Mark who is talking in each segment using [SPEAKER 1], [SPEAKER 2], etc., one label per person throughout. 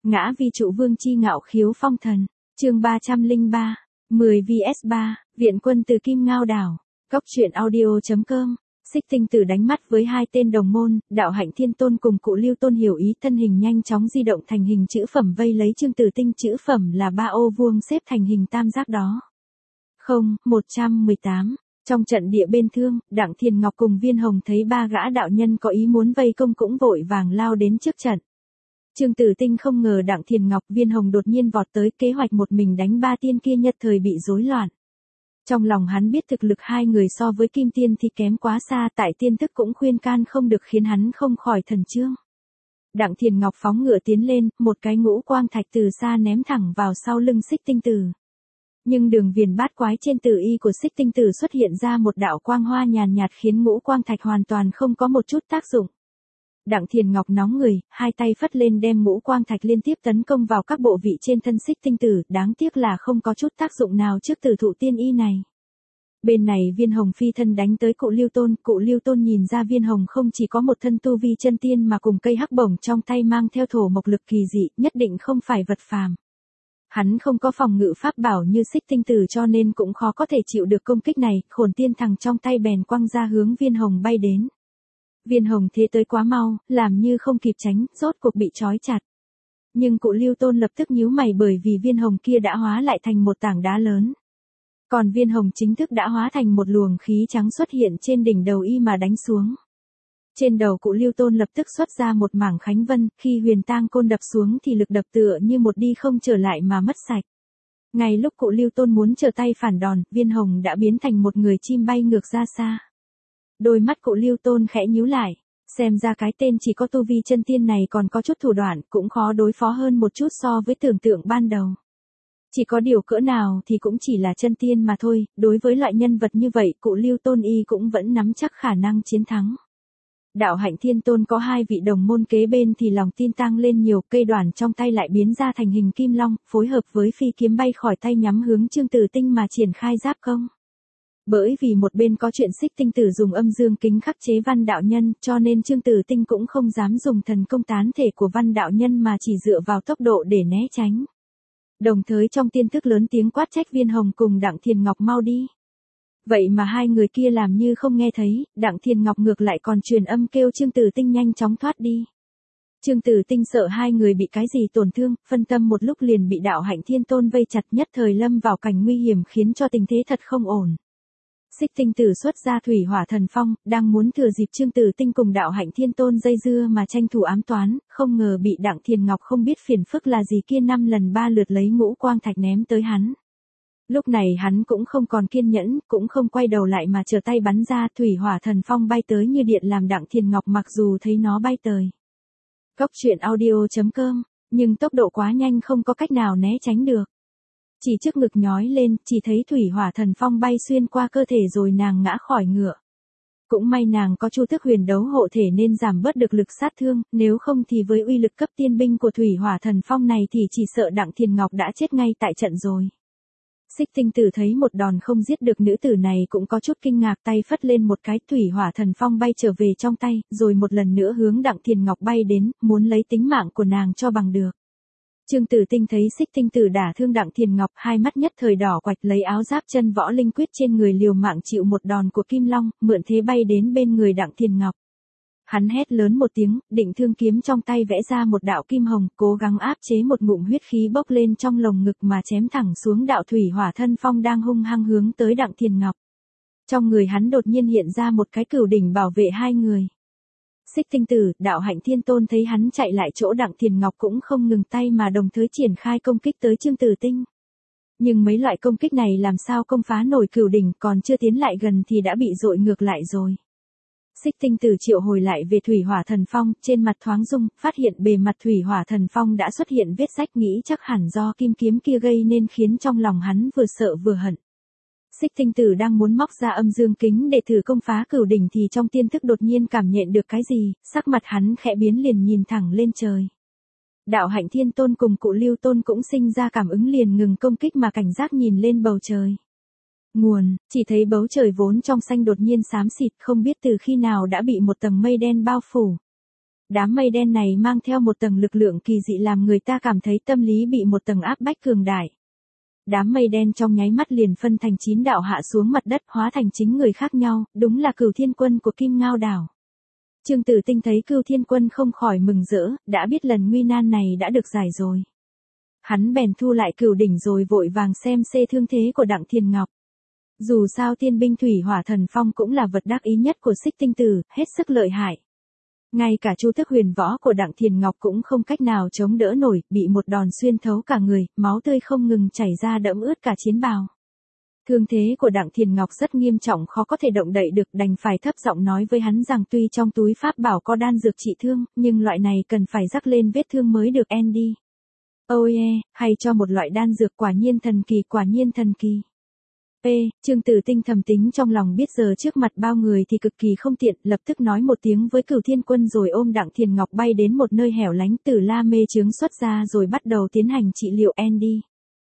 [SPEAKER 1] Ngã vi trụ vương chi ngạo khiếu phong thần. Chương 303. 10 vs 3, viện quân từ Kim Ngao đảo. Góc truyện audio.com. Xích Tinh Tử đánh mắt với hai tên đồng môn, Đạo Hạnh Thiên Tôn cùng Cụ Lưu Tôn hiểu ý, thân hình nhanh chóng di động thành hình chữ phẩm vây lấy Chương Tử Tinh. Chữ phẩm là 3 ô vuông xếp thành hình tam giác đó. 118. Trong trận địa bên thương, Đặng Thiền Ngọc cùng Viên Hồng thấy 3 gã đạo nhân có ý muốn vây công cũng vội vàng lao đến trước trận. Chương Tử Tinh không ngờ Đặng Thiền Ngọc, Viên Hồng đột nhiên vọt tới, kế hoạch một mình đánh 3 tiên kia nhất thời bị rối loạn. Trong lòng hắn biết thực lực hai người so với Kim Tiên thì kém quá xa, tại tiên thức cũng khuyên can không được khiến hắn không khỏi thần trương. Đặng Thiền Ngọc phóng ngựa tiến lên, một cái ngũ quang thạch từ xa ném thẳng vào sau lưng Xích Tinh Tử. Nhưng đường viền bát quái trên tử y của Xích Tinh Tử xuất hiện ra một đạo quang hoa nhàn nhạt khiến ngũ quang thạch hoàn toàn không có một chút tác dụng. Đặng Thiền Ngọc nóng người, hai tay phất lên đem ngũ quang thạch liên tiếp tấn công vào các bộ vị trên thân Xích Tinh Tử, đáng tiếc là không có chút tác dụng nào trước tử thụ tiên y này. Bên này Viên Hồng phi thân đánh tới Cụ Lưu Tôn nhìn ra Viên Hồng không chỉ có một thân tu vi chân tiên mà cùng cây hắc bổng trong tay mang theo thổ mộc lực kỳ dị, nhất định không phải vật phàm. Hắn không có phòng ngự pháp bảo như Xích Tinh Tử cho nên cũng khó có thể chịu được công kích này, Khổn Tiên Thằng trong tay bèn quăng ra hướng Viên Hồng bay đến. Viên Hồng thế tới quá mau, làm như không kịp tránh, rốt cuộc bị trói chặt. Nhưng Cụ Lưu Tôn lập tức nhíu mày bởi vì Viên Hồng kia đã hóa lại thành một tảng đá lớn. Còn Viên Hồng chính thức đã hóa thành một luồng khí trắng xuất hiện trên đỉnh đầu y mà đánh xuống. Trên đầu Cụ Lưu Tôn lập tức xuất ra một mảng khánh vân, khi huyền tang côn đập xuống thì lực đập tựa như một đi không trở lại mà mất sạch. Ngay lúc Cụ Lưu Tôn muốn trở tay phản đòn, Viên Hồng đã biến thành một người chim bay ngược ra xa. Đôi mắt Cụ Lưu Tôn khẽ nhíu lại, xem ra cái tên chỉ có tu vi chân tiên này còn có chút thủ đoạn, cũng khó đối phó hơn một chút so với tưởng tượng ban đầu. Chỉ có điều cỡ nào thì cũng chỉ là chân tiên mà thôi, đối với loại nhân vật như vậy Cụ Lưu Tôn y cũng vẫn nắm chắc khả năng chiến thắng. Đạo Hạnh Thiên Tôn có 2 vị đồng môn kế bên thì lòng tin tăng lên nhiều, cây đoản trong tay lại biến ra thành hình kim long, phối hợp với phi kiếm bay khỏi tay nhắm hướng Chương Tử Tinh mà triển khai giáp công. Bởi vì một bên có chuyện Xích Tinh Tử dùng âm dương kính khắc chế Văn đạo nhân, cho nên Chương Tử Tinh cũng không dám dùng thần công tán thể của Văn đạo nhân mà chỉ dựa vào tốc độ để né tránh. Đồng thời trong tiên thức lớn tiếng quát trách Viên Hồng cùng Đặng Thiền Ngọc mau đi. Vậy mà hai người kia làm như không nghe thấy, Đặng Thiền Ngọc ngược lại còn truyền âm kêu Chương Tử Tinh nhanh chóng thoát đi. Chương Tử Tinh sợ hai người bị cái gì tổn thương, phân tâm một lúc liền bị Đạo Hạnh Thiên Tôn vây chặt, nhất thời lâm vào cảnh nguy hiểm khiến cho tình thế thật không ổn. Xích Tinh Tử xuất ra thủy hỏa thần phong, đang muốn thừa dịp Chương Tử Tinh cùng Đạo Hạnh Thiên Tôn dây dưa mà tranh thủ ám toán, không ngờ bị Đặng Thiền Ngọc không biết phiền phức là gì kia 5 lần 3 lượt lấy ngũ quang thạch ném tới hắn. Lúc này hắn cũng không còn kiên nhẫn, cũng không quay đầu lại mà trở tay bắn ra, thủy hỏa thần phong bay tới như điện làm Đặng Thiền Ngọc mặc dù thấy nó bay tới. Góc truyện audio.com, nhưng tốc độ quá nhanh không có cách nào né tránh được. Chỉ trước ngực nhói lên, chỉ thấy thủy hỏa thần phong bay xuyên qua cơ thể rồi nàng ngã khỏi ngựa. Cũng may nàng có chu thức huyền đấu hộ thể nên giảm bớt được lực sát thương, nếu không thì với uy lực cấp tiên binh của thủy hỏa thần phong này thì chỉ sợ Đặng Thiền Ngọc đã chết ngay tại trận rồi. Xích Tinh Tử thấy một đòn không giết được nữ tử này cũng có chút kinh ngạc, tay phất lên một cái, thủy hỏa thần phong bay trở về trong tay, rồi một lần nữa hướng Đặng Thiền Ngọc bay đến, muốn lấy tính mạng của nàng cho bằng được. Chương Tử Tinh thấy Xích Tinh Tử đả thương Đặng Thiền Ngọc, hai mắt nhất thời đỏ quạch, lấy áo giáp chân võ linh quyết trên người liều mạng chịu một đòn của Kim Long, mượn thế bay đến bên người Đặng Thiền Ngọc. Hắn hét lớn một tiếng, định thương kiếm trong tay vẽ ra một đạo kim hồng, cố gắng áp chế một ngụm huyết khí bốc lên trong lồng ngực mà chém thẳng xuống đạo thủy hỏa thân phong đang hung hăng hướng tới Đặng Thiền Ngọc. Trong người hắn đột nhiên hiện ra một cái cửu đỉnh bảo vệ hai người. Xích Tinh Tử, Đạo Hạnh Thiên Tôn thấy hắn chạy lại chỗ Đặng Thiền Ngọc cũng không ngừng tay mà đồng thời triển khai công kích tới Chương Tử Tinh. Nhưng mấy loại công kích này làm sao công phá nổi cửu đỉnh, còn chưa tiến lại gần thì đã bị dội ngược lại rồi. Xích Tinh Tử triệu hồi lại về thủy hỏa thần phong, trên mặt thoáng rung, phát hiện bề mặt thủy hỏa thần phong đã xuất hiện vết rách, nghĩ chắc hẳn do kim kiếm kia gây nên khiến trong lòng hắn vừa sợ vừa hận. Xích Tinh Tử đang muốn móc ra âm dương kính để thử công phá cửu đỉnh thì trong tiên thức đột nhiên cảm nhận được cái gì, sắc mặt hắn khẽ biến liền nhìn thẳng lên trời. Đạo Hạnh Thiên Tôn cùng Cụ Lưu Tôn cũng sinh ra cảm ứng liền ngừng công kích mà cảnh giác nhìn lên bầu trời. Nguồn, chỉ thấy bầu trời vốn trong xanh đột nhiên xám xịt, không biết từ khi nào đã bị một tầng mây đen bao phủ. Đám mây đen này mang theo một tầng lực lượng kỳ dị làm người ta cảm thấy tâm lý bị một tầng áp bách cường đại. Đám mây đen trong nháy mắt liền phân thành 9 đạo hạ xuống mặt đất hóa thành chính người khác nhau, đúng là Cửu Thiên Quân của Kim Ngao Đảo. Trương Tử Tinh thấy Cửu Thiên Quân không khỏi mừng rỡ, đã biết lần nguy nan này đã được giải rồi. Hắn bèn thu lại cửu đỉnh rồi vội vàng xem xê thương thế của Đặng Thiền Ngọc. Dù sao tiên binh thủy hỏa thần phong cũng là vật đắc ý nhất của Xích Tinh Tử, hết sức lợi hại. Ngay cả chu thức huyền võ của Đặng Thiền Ngọc cũng không cách nào chống đỡ nổi, bị một đòn xuyên thấu cả người, máu tươi không ngừng chảy ra đẫm ướt cả chiến bào. Thương thế của Đặng Thiền Ngọc rất nghiêm trọng, khó có thể động đậy được, đành phải thấp giọng nói với hắn rằng tuy trong túi pháp bảo có đan dược trị thương, nhưng loại này cần phải rắc lên vết thương mới được Andy. Oh yeah, hay cho một loại đan dược, quả nhiên thần kỳ, quả nhiên thần kỳ. Trương Tử Tinh thầm tính trong lòng, biết giờ trước mặt bao người thì cực kỳ không tiện, lập tức nói một tiếng với Cửu Thiên Quân rồi ôm Đặng Thiền Ngọc bay đến một nơi hẻo lánh, từ la mê chướng xuất ra rồi bắt đầu tiến hành trị liệu Andy.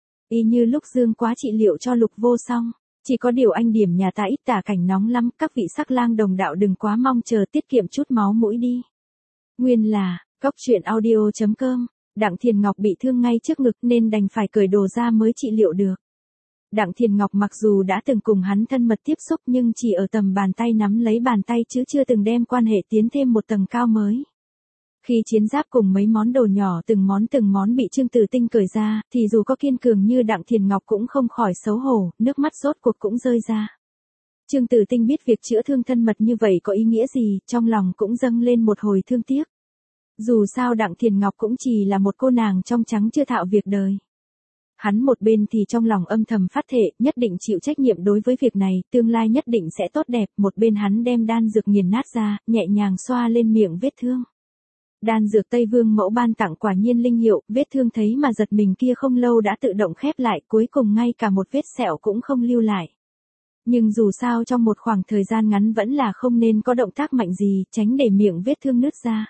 [SPEAKER 1] Y như lúc Dương Quá trị liệu cho Lục Vô Song, chỉ có điều anh điểm nhà ta ít tả cảnh nóng lắm, các vị sắc lang đồng đạo đừng quá mong chờ, tiết kiệm chút máu mũi đi. Nguyên là, coctruyện.audio.com, Đặng Thiền Ngọc bị thương ngay trước ngực nên đành phải cởi đồ ra mới trị liệu được. Đặng Thiền Ngọc mặc dù đã từng cùng hắn thân mật tiếp xúc nhưng chỉ ở tầm bàn tay nắm lấy bàn tay chứ chưa từng đem quan hệ tiến thêm một tầng cao mới. Khi chiến giáp cùng mấy món đồ nhỏ từng món bị Trương Tử Tinh cởi ra, thì dù có kiên cường như Đặng Thiền Ngọc cũng không khỏi xấu hổ, nước mắt rốt cuộc cũng rơi ra. Trương Tử Tinh biết việc chữa thương thân mật như vậy có ý nghĩa gì, trong lòng cũng dâng lên một hồi thương tiếc. Dù sao Đặng Thiền Ngọc cũng chỉ là một cô nàng trong trắng chưa thạo việc đời. Hắn một bên thì trong lòng âm thầm phát thệ, nhất định chịu trách nhiệm đối với việc này, tương lai nhất định sẽ tốt đẹp, một bên hắn đem đan dược nghiền nát ra, nhẹ nhàng xoa lên miệng vết thương. Đan dược Tây Vương mẫu ban tặng quả nhiên linh hiệu, vết thương thấy mà giật mình kia không lâu đã tự động khép lại, cuối cùng ngay cả một vết sẹo cũng không lưu lại. Nhưng dù sao trong một khoảng thời gian ngắn vẫn là không nên có động tác mạnh gì, tránh để miệng vết thương nứt ra.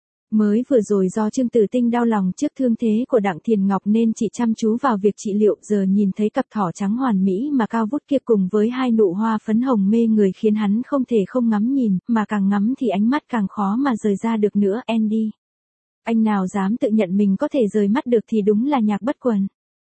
[SPEAKER 1] Mới vừa rồi do Trương Tử Tinh đau lòng trước thương thế của Đặng Thiền Ngọc nên chỉ chăm chú vào việc trị liệu, giờ nhìn thấy cặp thỏ trắng hoàn mỹ mà cao vút kia cùng với hai nụ hoa phấn hồng mê người khiến hắn không thể không ngắm nhìn, mà càng ngắm thì ánh mắt càng khó mà rời ra được nữa. Andy, anh nào dám tự nhận mình có thể rời mắt được thì đúng là nhạc bất quần.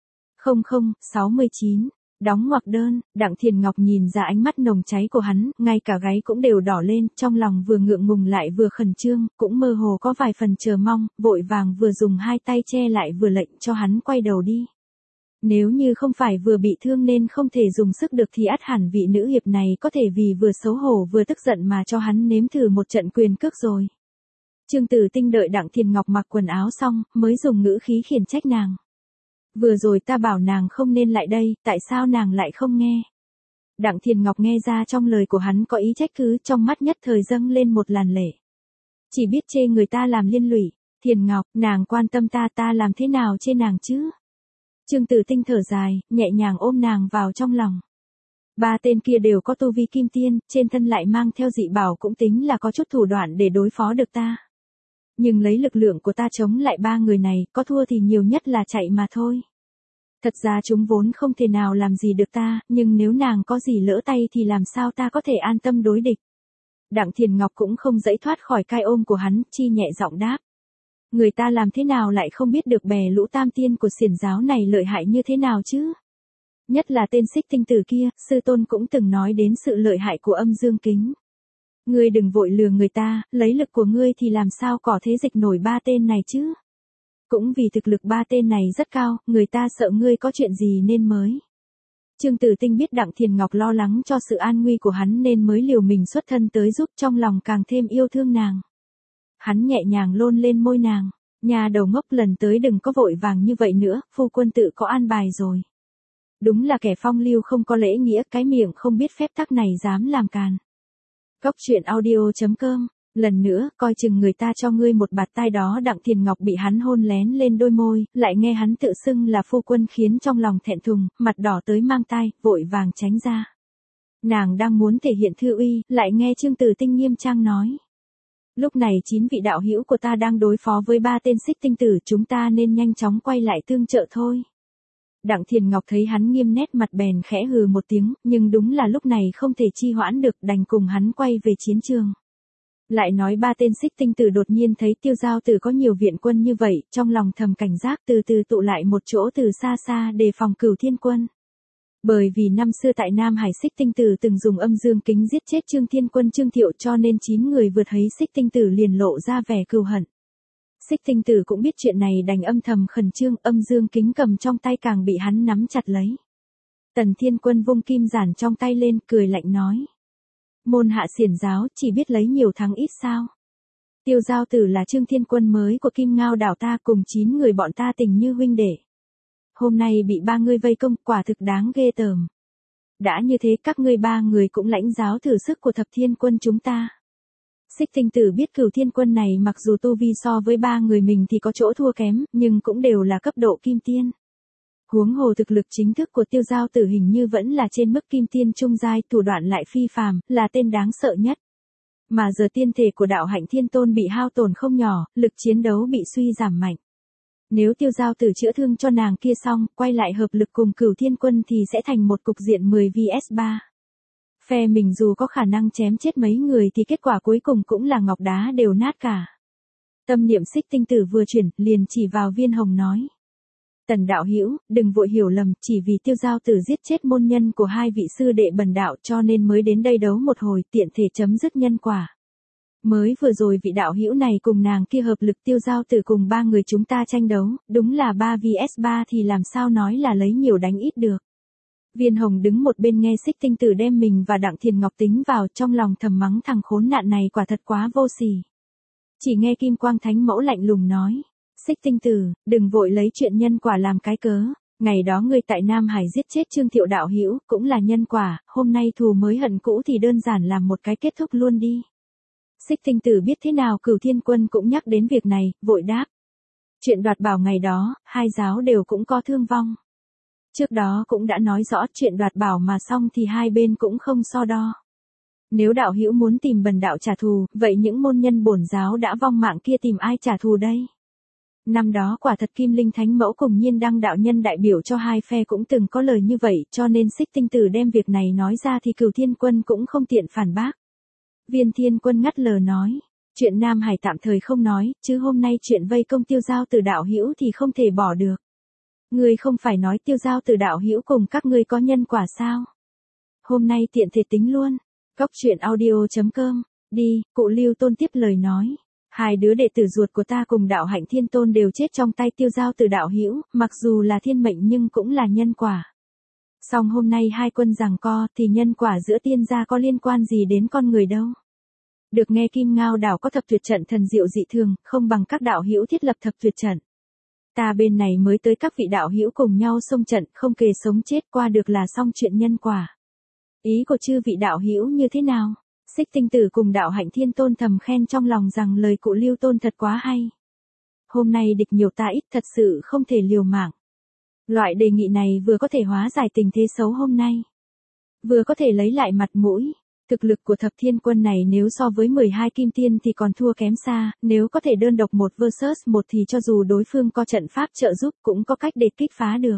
[SPEAKER 1] 0069 Đóng ngoặc đơn, Đặng Thiền Ngọc nhìn ra ánh mắt nồng cháy của hắn, ngay cả gáy cũng đều đỏ lên, trong lòng vừa ngượng ngùng lại vừa khẩn trương, cũng mơ hồ có vài phần chờ mong, vội vàng vừa dùng hai tay che lại vừa lệnh cho hắn quay đầu đi. Nếu như không phải vừa bị thương nên không thể dùng sức được thì ắt hẳn vị nữ hiệp này có thể vì vừa xấu hổ vừa tức giận mà cho hắn nếm thử một trận quyền cước rồi. Trương Tử Tinh đợi Đặng Thiền Ngọc mặc quần áo xong, mới dùng ngữ khí khiển trách nàng. Vừa rồi ta bảo nàng không nên lại đây, tại sao nàng lại không nghe? Đặng Thiền Ngọc nghe ra trong lời của hắn có ý trách cứ, trong mắt nhất thời dâng lên một làn lệ. Chỉ biết chê người ta làm liên lụy, Thiền Ngọc, nàng quan tâm ta làm thế nào chê nàng chứ? Trương Tử Tinh thở dài, nhẹ nhàng ôm nàng vào trong lòng. Ba tên kia đều có tu vi kim tiên, trên thân lại mang theo dị bảo, cũng tính là có chút thủ đoạn để đối phó được ta. Nhưng lấy lực lượng của ta chống lại ba người này, có thua thì nhiều nhất là chạy mà thôi. Thật ra chúng vốn không thể nào làm gì được ta, nhưng nếu nàng có gì lỡ tay thì làm sao ta có thể an tâm đối địch. Đặng Thiền Ngọc cũng không dãy thoát khỏi cai ôm của hắn, chi nhẹ giọng đáp. Người ta làm thế nào lại không biết được bè lũ tam tiên của xiển giáo này lợi hại như thế nào chứ? Nhất là tên Xích Tinh Tử kia, sư tôn cũng từng nói đến sự lợi hại của Âm Dương Kính. Ngươi đừng vội lừa người ta, lấy lực của ngươi thì làm sao có thế dịch nổi ba tên này chứ? Cũng vì thực lực ba tên này rất cao, người ta sợ ngươi có chuyện gì nên mới. Trương Tử Tinh biết Đặng Thiền Ngọc lo lắng cho sự an nguy của hắn nên mới liều mình xuất thân tới giúp, trong lòng càng thêm yêu thương nàng. Hắn nhẹ nhàng hôn lên môi nàng, nhà đầu ngốc, lần tới đừng có vội vàng như vậy nữa, phu quân tự có an bài rồi. Đúng là kẻ phong lưu không có lễ nghĩa, cái miệng không biết phép tắc này dám làm càn. Coctruyện.audio.com, lần nữa, coi chừng người ta cho ngươi một bạt tai đó. Đặng Thiền Ngọc bị hắn hôn lén lên đôi môi, lại nghe hắn tự xưng là phu quân khiến trong lòng thẹn thùng, mặt đỏ tới mang tai, vội vàng tránh ra. Nàng đang muốn thể hiện thư uy, lại nghe Trương Tử Tinh nghiêm trang nói. Lúc này 9 vị đạo hữu của ta đang đối phó với 3 tên Xích Tinh Tử, chúng ta nên nhanh chóng quay lại tương trợ thôi. Đặng Thiền Ngọc thấy hắn nghiêm nét mặt bèn khẽ hừ một tiếng, nhưng đúng là lúc này không thể trì hoãn được, đành cùng hắn quay về chiến trường. Lại nói ba tên Xích Tinh Tử đột nhiên thấy Tiêu Giao Tử có nhiều viện quân như vậy, trong lòng thầm cảnh giác từ từ tụ lại một chỗ từ xa xa đề phòng Cửu Thiên Quân. Bởi vì năm xưa tại Nam Hải Xích Tinh Tử từng dùng âm dương kính giết chết Trương Thiên Quân Trương Thiệu cho nên 9 người vượt thấy Xích Tinh Tử liền lộ ra vẻ cừu hận. Xích Tinh Tử cũng biết chuyện này đành âm thầm khẩn trương, âm dương kính cầm trong tay càng bị hắn nắm chặt lấy. Tần Thiên Quân vung kim giản trong tay lên, cười lạnh nói. Môn hạ xiển giáo, chỉ biết lấy nhiều thắng ít sao. Tiêu Giao Tử là Trương Thiên Quân mới của Kim Ngao đảo ta, cùng 9 người bọn ta tình như huynh đệ. Hôm nay bị 3 ngươi vây công, quả thực đáng ghê tởm. Đã như thế các ngươi 3 người cũng lãnh giáo thử sức của Thập Thiên Quân chúng ta. Xích Tinh Tử biết Cửu Thiên Quân này mặc dù tu vi so với 3 người mình thì có chỗ thua kém, nhưng cũng đều là cấp độ kim tiên. Huống hồ thực lực chính thức của Tiêu Giao Tử hình như vẫn là trên mức kim tiên trung giai, thủ đoạn lại phi phàm, là tên đáng sợ nhất. Mà giờ tiên thể của đạo Hạnh Thiên Tôn bị hao tổn không nhỏ, lực chiến đấu bị suy giảm mạnh. Nếu Tiêu Giao Tử chữa thương cho nàng kia xong, quay lại hợp lực cùng Cửu Thiên Quân thì sẽ thành một cục diện 10 vs 3. Phe mình dù có khả năng chém chết mấy người thì kết quả cuối cùng cũng là ngọc đá đều nát cả. Tâm niệm Xích Tinh Tử vừa chuyển, liền chỉ vào Viên Hồng nói. Tần đạo hữu, đừng vội hiểu lầm, chỉ vì Tiêu Giao Tử giết chết môn nhân của 2 vị sư đệ bần đạo cho nên mới đến đây đấu một hồi, tiện thể chấm dứt nhân quả. Mới vừa rồi vị đạo hữu này cùng nàng kia hợp lực Tiêu Giao Tử cùng 3 người chúng ta tranh đấu, đúng là 3 vs 3 thì làm sao nói là lấy nhiều đánh ít được. Viên Hồng đứng một bên nghe Xích Tinh Tử đem mình và Đặng Thiền Ngọc tính vào, trong lòng thầm mắng thằng khốn nạn này quả thật quá vô sỉ. Chỉ nghe Kim Quang Thánh Mẫu lạnh lùng nói. Xích Tinh Tử, đừng vội lấy chuyện nhân quả làm cái cớ. Ngày đó ngươi tại Nam Hải giết chết Trương Thiệu đạo hữu, cũng là nhân quả, hôm nay thù mới hận cũ thì đơn giản làm một cái kết thúc luôn đi. Xích Tinh Tử biết thế nào Cửu Thiên Quân cũng nhắc đến việc này, vội đáp. Chuyện đoạt bảo ngày đó, 2 giáo đều cũng có thương vong. Trước đó cũng đã nói rõ chuyện đoạt bảo mà xong thì 2 bên cũng không so đo. Nếu đạo hữu muốn tìm bần đạo trả thù, vậy những môn nhân bổn giáo đã vong mạng kia tìm ai trả thù đây? Năm đó quả thật Kim Linh Thánh Mẫu cùng Nhiên Đăng đạo nhân đại biểu cho 2 phe cũng từng có lời như vậy, cho nên Xích Tinh Tử đem việc này nói ra thì Cửu Thiên Quân cũng không tiện phản bác. Viên Thiên Quân ngắt lời nói, chuyện Nam Hải tạm thời không nói, chứ hôm nay chuyện vây công Tiêu Giao Tử đạo hữu thì không thể bỏ được. Ngươi không phải nói Tiêu Giao Tử đạo hữu cùng các ngươi có nhân quả sao? Hôm nay tiện thể tính luôn. Góc truyện audio.com, đi, cụ Lưu Tôn tiếp lời nói. 2 đứa đệ tử ruột của ta cùng đạo Hạnh Thiên Tôn đều chết trong tay Tiêu Giao Tử đạo hữu, mặc dù là thiên mệnh nhưng cũng là nhân quả. Song hôm nay 2 quân giằng co thì nhân quả giữa tiên gia có liên quan gì đến con người đâu. Được nghe Kim Ngao đảo có thập tuyệt trận thần diệu dị thường, không bằng các đạo hữu thiết lập thập tuyệt trận. Ta bên này mới tới các vị đạo hữu cùng nhau xông trận, không kề sống chết qua được là xong chuyện nhân quả. Ý của chư vị đạo hữu như thế nào? Xích Tinh Tử cùng đạo Hạnh Thiên Tôn thầm khen trong lòng rằng lời cụ Lưu Tôn thật quá hay. Hôm nay địch nhiều ta ít, thật sự không thể liều mạng. Loại đề nghị này vừa có thể hóa giải tình thế xấu hôm nay, vừa có thể lấy lại mặt mũi. Thực lực của Thập Thiên Quân này nếu so với 12 kim tiên thì còn thua kém xa, nếu có thể đơn độc 1 vs 1 thì cho dù đối phương có trận pháp trợ giúp cũng có cách để kích phá được.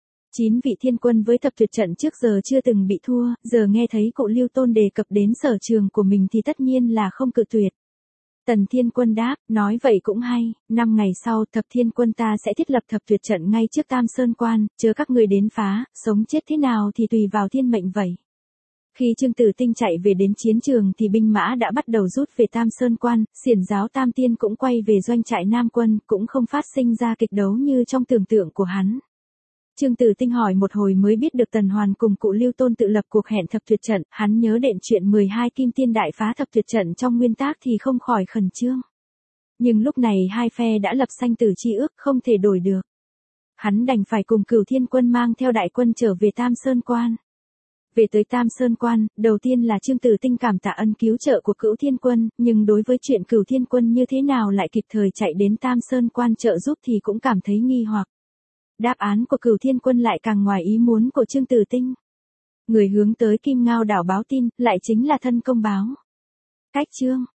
[SPEAKER 1] 9 vị thiên quân với thập tuyệt trận trước giờ chưa từng bị thua, giờ nghe thấy cụ Lưu Tôn đề cập đến sở trường của mình thì tất nhiên là không cự tuyệt. Tần Thiên Quân đáp, nói vậy cũng hay, 5 ngày sau Thập Thiên Quân ta sẽ thiết lập thập tuyệt trận ngay trước Tam Sơn Quan, chờ các người đến phá, sống chết thế nào thì tùy vào thiên mệnh vậy. Khi Trương Tử Tinh chạy về đến chiến trường thì binh mã đã bắt đầu rút về Tam Sơn Quan, xiển giáo Tam Tiên cũng quay về doanh trại Nam Quân, cũng không phát sinh ra kịch đấu như trong tưởng tượng của hắn. Trương Tử Tinh hỏi một hồi mới biết được Tần Hoàn cùng cụ Lưu Tôn tự lập cuộc hẹn thập tuyệt trận, hắn nhớ đến chuyện 12 kim tiên đại phá thập tuyệt trận trong nguyên tác thì không khỏi khẩn trương. Nhưng lúc này 2 phe đã lập sanh tử chi ước, không thể đổi được. Hắn đành phải cùng Cửu Thiên Quân mang theo đại quân trở về Tam Sơn Quan. Về tới Tam Sơn Quan, đầu tiên là Trương Tử Tinh cảm tạ ân cứu trợ của Cửu Thiên Quân, nhưng đối với chuyện Cửu Thiên Quân như thế nào lại kịp thời chạy đến Tam Sơn Quan trợ giúp thì cũng cảm thấy nghi hoặc. Đáp án của Cửu Thiên Quân lại càng ngoài ý muốn của Trương Tử Tinh. Người hướng tới Kim Ngao đảo báo tin, lại chính là thân công báo. Cách chương